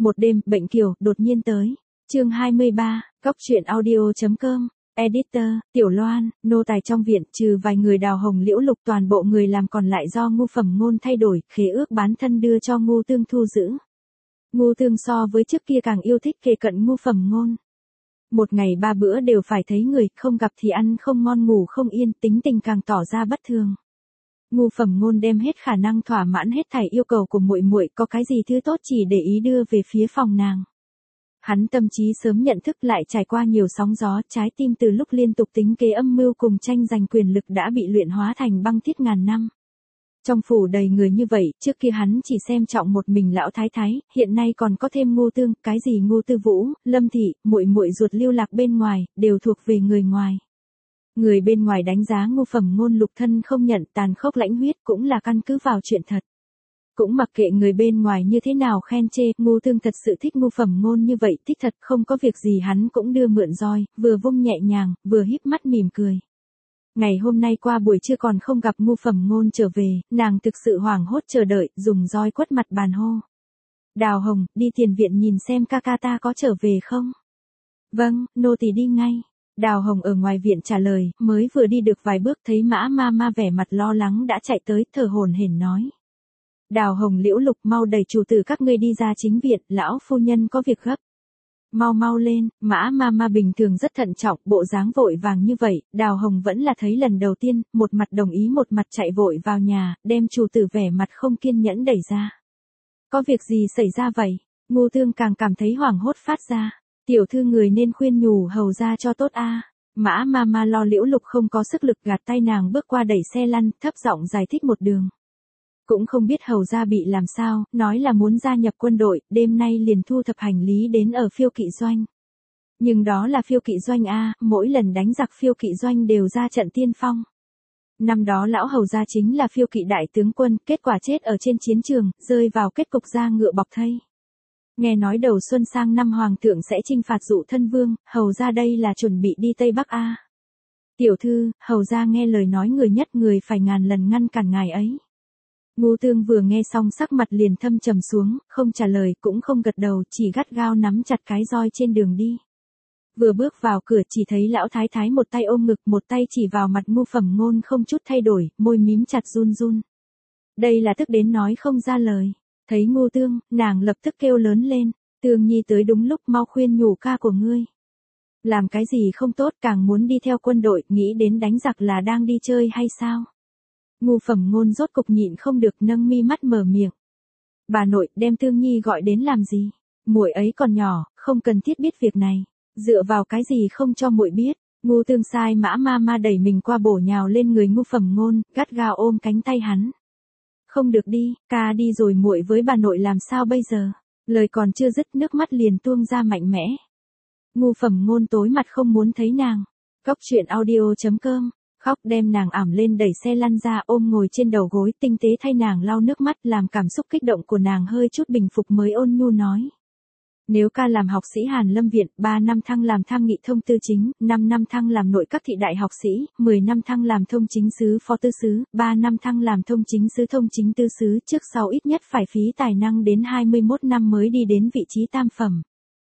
Một đêm, bệnh kiều, đột nhiên tới. Chương 23, Góc truyện audio.com. Editor, Tiểu Loan, nô tài trong viện, trừ vài người Đào Hồng Liễu Lục, toàn bộ người làm còn lại do Ngu Phẩm Ngôn thay đổi, khế ước bán thân đưa cho Ngu Tương thu giữ. Ngu Tương so với trước kia càng yêu thích kề cận Ngu Phẩm Ngôn. Một ngày 3 bữa đều phải thấy người, không gặp thì ăn không ngon ngủ không yên, tính tình càng tỏ ra bất thường. Ngu Phẩm Ngôn đem hết khả năng thỏa mãn hết thảy yêu cầu của muội muội, có cái gì thứ tốt chỉ để ý đưa về phía phòng nàng. Hắn tâm trí sớm nhận thức, lại trải qua nhiều sóng gió, trái tim từ lúc liên tục tính kế âm mưu cùng tranh giành quyền lực đã bị luyện hóa thành băng thiết ngàn năm. Trong phủ đầy người như vậy, trước kia hắn chỉ xem trọng một mình lão thái thái, hiện nay còn có thêm Ngu Tương, cái gì Ngu Tư Vũ, Lâm thị, muội muội ruột lưu lạc bên ngoài, đều thuộc về người ngoài. Người bên ngoài đánh giá Ngu Phẩm Ngôn lục thân không nhận, tàn khốc lãnh huyết, cũng là căn cứ vào chuyện thật. Cũng mặc kệ người bên ngoài như thế nào khen chê, Ngu Tương thật sự thích Ngu Phẩm Ngôn như vậy, thích thật, không có việc gì hắn cũng đưa mượn roi, vừa vung nhẹ nhàng, vừa híp mắt mỉm cười. Ngày hôm nay qua buổi trưa còn không gặp Ngu Phẩm Ngôn trở về, nàng thực sự hoảng hốt chờ đợi, dùng roi quất mặt bàn hô. Đào Hồng, đi tiền viện nhìn xem ca ca ta có trở về không? Vâng, nô tỳ đi ngay. Đào Hồng ở ngoài viện trả lời, mới vừa đi được vài bước thấy Mã Ma vẻ mặt lo lắng đã chạy tới, thở hổn hển nói. Đào Hồng Liễu Lục, mau đẩy chủ tử các ngươi đi ra chính viện, lão phu nhân có việc gấp. Mau lên. Mã Ma bình thường rất thận trọng, bộ dáng vội vàng như vậy, Đào Hồng vẫn là thấy lần đầu tiên, một mặt đồng ý một mặt chạy vội vào nhà, đem chủ tử vẻ mặt không kiên nhẫn đẩy ra. Có việc gì xảy ra vậy? Ngu Tương càng cảm thấy hoảng hốt phát ra. Tiểu thư người nên khuyên nhủ hầu ra cho tốt a. Mã Ma lo Liễu Lục không có sức lực, gạt tay nàng bước qua đẩy xe lăn, thấp giọng giải thích một đường. Cũng không biết hầu ra bị làm sao, nói là muốn gia nhập quân đội, đêm nay liền thu thập hành lý đến ở phiêu kỵ doanh. Nhưng đó là phiêu kỵ doanh a, mỗi lần đánh giặc phiêu kỵ doanh đều ra trận tiên phong. Năm đó lão hầu ra chính là phiêu kỵ đại tướng quân, kết quả chết ở trên chiến trường, rơi vào kết cục da ngựa bọc thây. Nghe nói đầu xuân sang năm hoàng thượng sẽ chinh phạt Dụ Thân Vương, hầu ra đây là chuẩn bị đi Tây Bắc a. Tiểu thư, hầu ra nghe lời nói người nhất người phải ngàn lần ngăn cản ngài ấy. Ngu Tương vừa nghe xong sắc mặt liền thâm trầm xuống, không trả lời cũng không gật đầu, chỉ gắt gao nắm chặt cái roi trên đường đi. Vừa bước vào cửa chỉ thấy lão thái thái một tay ôm ngực, một tay chỉ vào mặt Ngu Phẩm Ngôn không chút thay đổi, môi mím chặt run run. Đây là tức đến nói không ra lời. Thấy Ngu Tương, nàng lập tức kêu lớn lên, Tương Nhi tới đúng lúc, mau khuyên nhủ ca của ngươi. Làm cái gì không tốt, càng muốn đi theo quân đội, nghĩ đến đánh giặc là đang đi chơi hay sao? Ngu Phẩm Ngôn rốt cục nhịn không được, nâng mi mắt mở miệng. Bà nội, đem Tương Nhi gọi đến làm gì? Muội ấy còn nhỏ, không cần thiết biết việc này. Dựa vào cái gì không cho muội biết? Ngu Tương sai Mã Ma đẩy mình qua bổ nhào lên người Ngu Phẩm Ngôn, gắt gao ôm cánh tay hắn. Không được đi, ca đi rồi muội với bà nội làm sao bây giờ? Lời còn chưa dứt, nước mắt liền tuôn ra mạnh mẽ. Ngu Phẩm Ngôn tối mặt không muốn thấy nàng. Góc truyện audio.com. Khóc đem nàng ẵm lên đẩy xe lăn ra, ôm ngồi trên đầu gối, tinh tế thay nàng lau nước mắt, làm cảm xúc kích động của nàng hơi chút bình phục mới ôn nhu nói. Nếu ca làm học sĩ Hàn Lâm Viện, 3 năm thăng làm tham nghị thông tư chính, 5 năm thăng làm nội các thị đại học sĩ, 10 năm thăng làm thông chính sứ phó tư sứ, 3 năm thăng làm thông chính sứ thông chính tư sứ, trước sau ít nhất phải phí tài năng đến 21 năm mới đi đến vị trí tam phẩm.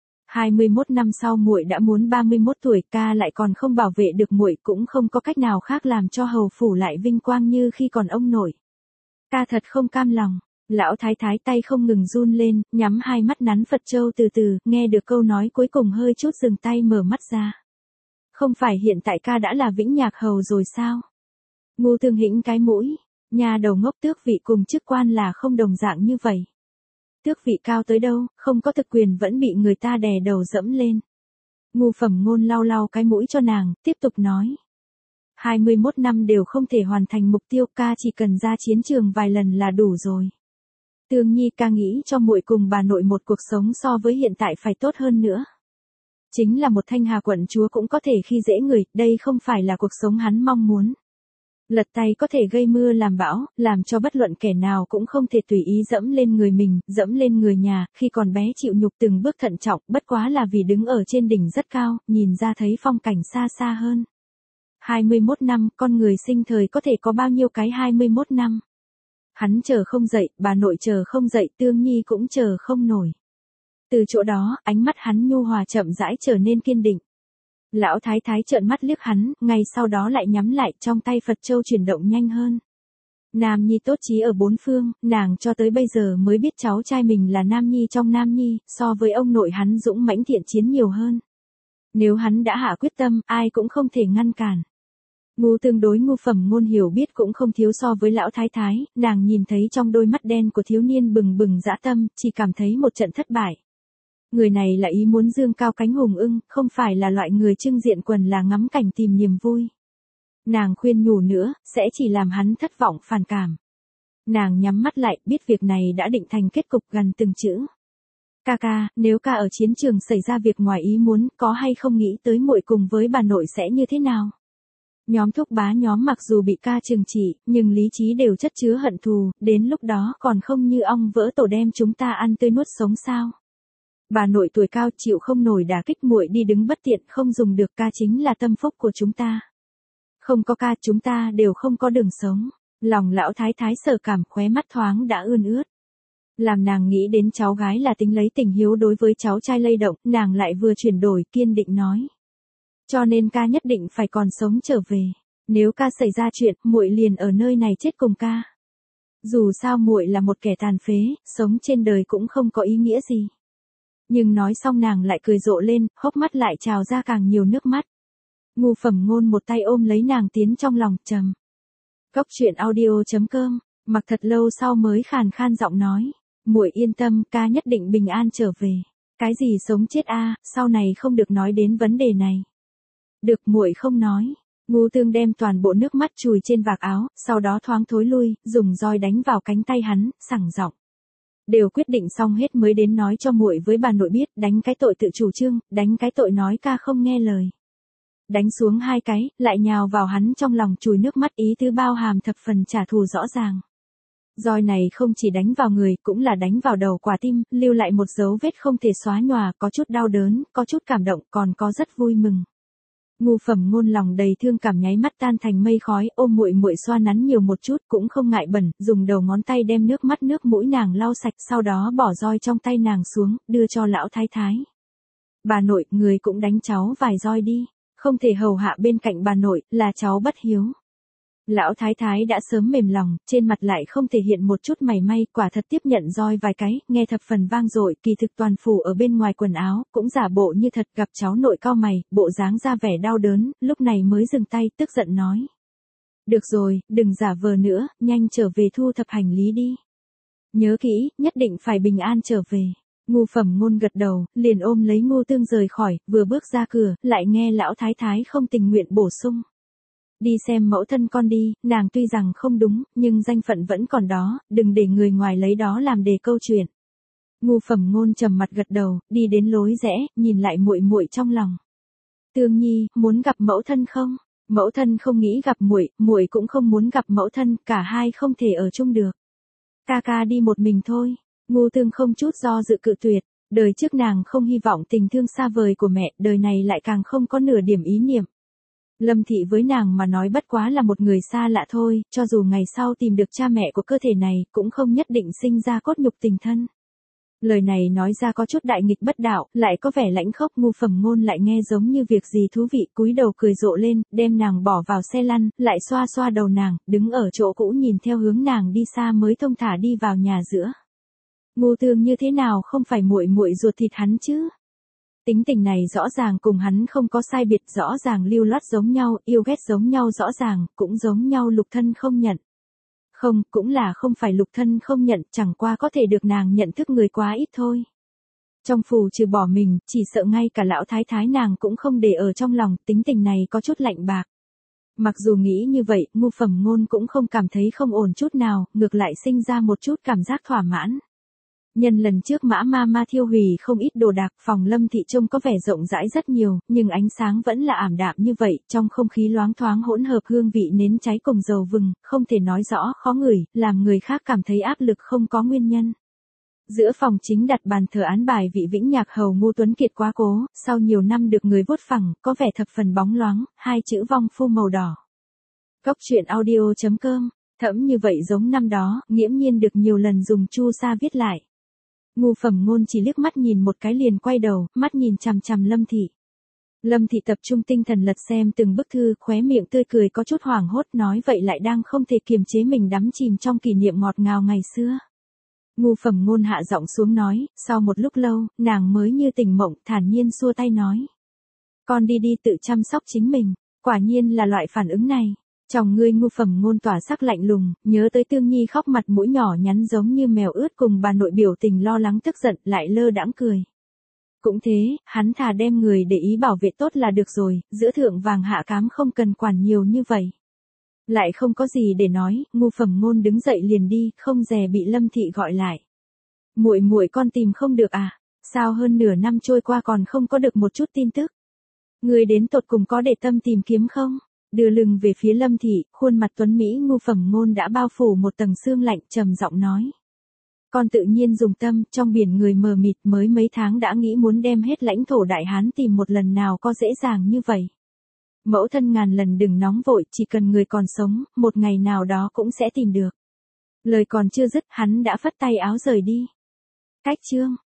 21 năm sau muội đã muốn 31 tuổi, ca lại còn không bảo vệ được muội, cũng không có cách nào khác làm cho hầu phủ lại vinh quang như khi còn ông nội. Ca thật không cam lòng. Lão thái thái tay không ngừng run lên, nhắm hai mắt nắn Phật châu từ từ, nghe được câu nói cuối cùng hơi chút dừng tay mở mắt ra. Không phải hiện tại ca đã là Vĩnh Nhạc hầu rồi sao? Ngu Tương hĩnh cái mũi, nhà đầu ngốc, tước vị cùng chức quan là không đồng dạng như vậy. Tước vị cao tới đâu, không có thực quyền vẫn bị người ta đè đầu dẫm lên. Ngu Phẩm Ngôn lau cái mũi cho nàng, tiếp tục nói. 21 năm đều không thể hoàn thành mục tiêu, ca chỉ cần ra chiến trường vài lần là đủ rồi. Tương Nhi ca nghĩ cho muội cùng bà nội một cuộc sống so với hiện tại phải tốt hơn nữa. Chính là một Thanh Hà quận chúa cũng có thể khi dễ người, đây không phải là cuộc sống hắn mong muốn. Lật tay có thể gây mưa làm bão, làm cho bất luận kẻ nào cũng không thể tùy ý dẫm lên người mình, dẫm lên người nhà, khi còn bé chịu nhục từng bước thận trọng, bất quá là vì đứng ở trên đỉnh rất cao, nhìn ra thấy phong cảnh xa xa hơn. 21 năm, con người sinh thời có thể có bao nhiêu cái 21 năm. Hắn chờ không dậy, bà nội chờ không dậy, Tương Nhi cũng chờ không nổi. Từ chỗ đó, ánh mắt hắn nhu hòa chậm rãi trở nên kiên định. Lão thái thái trợn mắt liếc hắn, ngay sau đó lại nhắm lại, trong tay Phật châu chuyển động nhanh hơn. Nam nhi tốt chí ở bốn phương, nàng cho tới bây giờ mới biết cháu trai mình là nam nhi trong nam nhi, so với ông nội hắn dũng mãnh thiện chiến nhiều hơn. Nếu hắn đã hạ quyết tâm, ai cũng không thể ngăn cản. Ngu tương đối Ngu Phẩm Ngôn hiểu biết cũng không thiếu so với lão thái thái, nàng nhìn thấy trong đôi mắt đen của thiếu niên bừng bừng dã tâm, chỉ cảm thấy một trận thất bại. Người này là ý muốn dương cao cánh hùng ưng, không phải là loại người trưng diện quần là ngắm cảnh tìm niềm vui. Nàng khuyên nhủ nữa, sẽ chỉ làm hắn thất vọng phản cảm. Nàng nhắm mắt lại, biết việc này đã định thành kết cục gần từng chữ. Ca ca, nếu ca ở chiến trường xảy ra việc ngoài ý muốn, có hay không nghĩ tới muội cùng với bà nội sẽ như thế nào? Nhóm thúc bá nhóm mặc dù bị ca trừng trị, nhưng lý trí đều chất chứa hận thù, đến lúc đó còn không như ong vỡ tổ đem chúng ta ăn tươi nuốt sống sao? Bà nội tuổi cao chịu không nổi đả kích, muội đi đứng bất tiện không dùng được, ca chính là tâm phúc của chúng ta. Không có ca chúng ta đều không có đường sống. Lòng lão thái thái sợ cảm, khóe mắt thoáng đã ươn ướt. Làm nàng nghĩ đến cháu gái là tính lấy tình hiếu đối với cháu trai lay động, nàng lại vừa chuyển đổi kiên định nói. Cho nên ca nhất định phải còn sống trở về. Nếu ca xảy ra chuyện, muội liền ở nơi này chết cùng ca. Dù sao muội là một kẻ tàn phế, sống trên đời cũng không có ý nghĩa gì. Nhưng nói xong nàng lại cười rộ lên, hốc mắt lại trào ra càng nhiều nước mắt. Ngu Phẩm Ngôn một tay ôm lấy nàng tiến trong lòng, trầm. Cốc truyện audio.com, mặc thật lâu sau mới khàn khan giọng nói. Muội yên tâm, ca nhất định bình an trở về. Cái gì sống chết a, sau này không được nói đến vấn đề này. Được, muội không nói. Ngu Tương đem toàn bộ nước mắt chùi trên vạt áo, sau đó thoáng thối lui, dùng roi đánh vào cánh tay hắn, sẳng giọng. Đều quyết định xong hết mới đến nói cho muội với bà nội biết, đánh cái tội tự chủ trương, đánh cái tội nói ca không nghe lời. Đánh xuống hai cái, lại nhào vào hắn trong lòng chùi nước mắt, ý tứ bao hàm thập phần trả thù rõ ràng. Roi này không chỉ đánh vào người, cũng là đánh vào đầu quả tim, lưu lại một dấu vết không thể xóa nhòa, có chút đau đớn, có chút cảm động, còn có rất vui mừng. Ngu Phẩm Ngôn lòng đầy thương cảm nháy mắt tan thành mây khói, ôm muội muội xoa nắn nhiều một chút, cũng không ngại bẩn, dùng đầu ngón tay đem nước mắt nước mũi nàng lau sạch, sau đó bỏ roi trong tay nàng xuống, đưa cho lão thái thái. Bà nội, người cũng đánh cháu vài roi đi, không thể hầu hạ bên cạnh bà nội, là cháu bất hiếu. Lão thái thái đã sớm mềm lòng, trên mặt lại không thể hiện một chút mảy may, quả thật tiếp nhận roi vài cái, nghe thập phần vang dội, kỳ thực toàn phủ ở bên ngoài quần áo, cũng giả bộ như thật, gặp cháu nội cau mày, bộ dáng ra vẻ đau đớn, lúc này mới dừng tay, tức giận nói. Được rồi, đừng giả vờ nữa, nhanh trở về thu thập hành lý đi. Nhớ kỹ, nhất định phải bình an trở về. Ngu Phẩm Ngôn gật đầu, liền ôm lấy Ngu Tương rời khỏi, vừa bước ra cửa, lại nghe lão thái thái không tình nguyện bổ sung. Đi xem mẫu thân con đi, nàng tuy rằng không đúng, nhưng danh phận vẫn còn đó, đừng để người ngoài lấy đó làm đề câu chuyện. Ngu Phẩm Ngôn trầm mặt gật đầu, đi đến lối rẽ, nhìn lại muội muội trong lòng. Tương Nhi, muốn gặp mẫu thân không? Mẫu thân không nghĩ gặp muội, muội cũng không muốn gặp mẫu thân, cả hai không thể ở chung được. Ca ca đi một mình thôi. Ngu Tương không chút do dự cự tuyệt, đời trước nàng không hy vọng tình thương xa vời của mẹ, đời này lại càng không có nửa điểm ý niệm. Lâm Thị với nàng mà nói bất quá là một người xa lạ thôi, cho dù ngày sau tìm được cha mẹ của cơ thể này, cũng không nhất định sinh ra cốt nhục tình thân. Lời này nói ra có chút đại nghịch bất đạo, lại có vẻ lãnh khốc. Ngu Phẩm Ngôn lại nghe giống như việc gì thú vị, cúi đầu cười rộ lên, đem nàng bỏ vào xe lăn, lại xoa xoa đầu nàng, đứng ở chỗ cũ nhìn theo hướng nàng đi xa mới thông thả đi vào nhà giữa. Ngu Tương như thế nào không phải muội muội ruột thịt hắn chứ? Tính tình này rõ ràng cùng hắn không có sai biệt, rõ ràng lưu loát giống nhau, yêu ghét giống nhau rõ ràng, cũng giống nhau lục thân không nhận. Không, cũng là không phải lục thân không nhận, chẳng qua có thể được nàng nhận thức người quá ít thôi. Trong phủ trừ bỏ mình, chỉ sợ ngay cả lão thái thái nàng cũng không để ở trong lòng, tính tình này có chút lạnh bạc. Mặc dù nghĩ như vậy, Ngu Phẩm Ngôn cũng không cảm thấy không ổn chút nào, ngược lại sinh ra một chút cảm giác thỏa mãn. Nhân lần trước Mã Ma thiêu hủy không ít đồ đạc, phòng Lâm Thị trông có vẻ rộng rãi rất nhiều, nhưng ánh sáng vẫn là ảm đạm như vậy, trong không khí loáng thoáng hỗn hợp hương vị nến cháy cùng dầu vừng, không thể nói rõ, khó ngửi, làm người khác cảm thấy áp lực không có nguyên nhân. Giữa phòng chính đặt bàn thờ án bài vị Vĩnh Nhạc hầu Ngu Tuấn Kiệt quá cố, sau nhiều năm được người vuốt phẳng, có vẻ thập phần bóng loáng, hai chữ vong phu màu đỏ. Cốc truyện audio.com, thẫm như vậy giống năm đó, nghiễm nhiên được nhiều lần dùng chu sa viết lại. Ngu Phẩm Ngôn chỉ liếc mắt nhìn một cái liền quay đầu, mắt nhìn chằm chằm Lâm Thị. Lâm Thị tập trung tinh thần lật xem từng bức thư, khóe miệng tươi cười có chút hoảng hốt, nói vậy lại đang không thể kiềm chế mình đắm chìm trong kỷ niệm ngọt ngào ngày xưa. Ngu Phẩm Ngôn hạ giọng xuống nói, sau một lúc lâu, nàng mới như tỉnh mộng, thản nhiên xua tay nói. Con đi đi tự chăm sóc chính mình, quả nhiên là loại phản ứng này. Chồng ngươi Ngu Phẩm Ngôn tỏa sắc lạnh lùng, nhớ tới Tương Nhi khóc mặt mũi nhỏ nhắn giống như mèo ướt cùng bà nội biểu tình lo lắng tức giận, lại lơ đãng cười. Cũng thế, hắn thà đem người để ý bảo vệ tốt là được rồi, giữa thượng vàng hạ cám không cần quản nhiều như vậy. Lại không có gì để nói, Ngu Phẩm Ngôn đứng dậy liền đi, không dè bị Lâm Thị gọi lại. Muội muội con tìm không được à? Sao hơn nửa năm trôi qua còn không có được một chút tin tức? Người đến tột cùng có để tâm tìm kiếm không? Đưa lưng về phía Lâm Thị, khuôn mặt tuấn Mỹ Ngu Phẩm Ngôn đã bao phủ một tầng sương lạnh, trầm giọng nói. Con tự nhiên dùng tâm, trong biển người mờ mịt mới mấy tháng đã nghĩ muốn đem hết lãnh thổ Đại Hán tìm một lần nào có dễ dàng như vậy. Mẫu thân ngàn lần đừng nóng vội, chỉ cần người còn sống, một ngày nào đó cũng sẽ tìm được. Lời còn chưa dứt, hắn đã phất tay áo rời đi. Cách chương